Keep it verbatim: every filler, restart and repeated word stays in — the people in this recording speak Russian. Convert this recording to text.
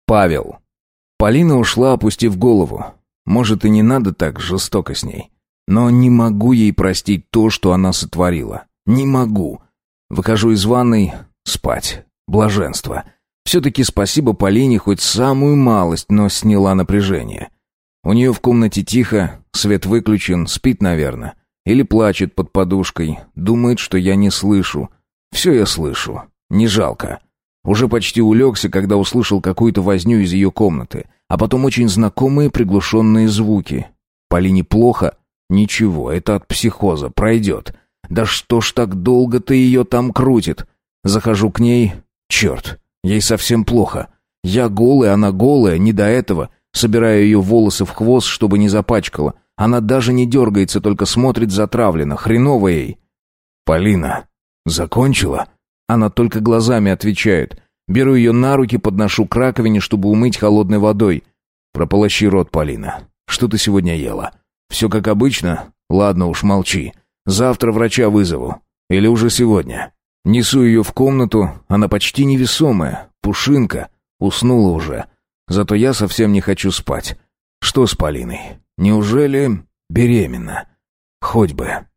Павел. Полина ушла, опустив голову. Может, и не надо так жестоко с ней. Но не могу ей простить то, что она сотворила. Не могу. Выхожу из ванной, спать. Блаженство. Все-таки спасибо Полине, хоть самую малость, но сняла напряжение. У нее в комнате тихо, свет выключен, спит, наверное. Или плачет под подушкой, думает, что я не слышу. Все я слышу. Не жалко. Уже почти улегся, когда услышал какую-то возню из ее комнаты, а потом очень знакомые приглушенные звуки. Полине плохо? Ничего, это от психоза, пройдет. Да что ж так долго-то ее там крутит? Захожу к ней. Черт, ей совсем плохо. Я голый, она голая, не до этого. Собираю ее волосы в хвост, чтобы не запачкала. Она даже не дергается, только смотрит затравленно. Хреново ей. «Полина, закончила?» Она только глазами отвечает. Беру ее на руки, подношу к раковине, чтобы умыть холодной водой. «Прополощи рот, Полина. Что ты сегодня ела? Все как обычно? Ладно уж, молчи. Завтра врача вызову. Или уже сегодня?» Несу ее в комнату. Она почти невесомая. Пушинка. Уснула уже. Зато я совсем не хочу спать. Что с Полиной? Неужели беременна? Хоть бы.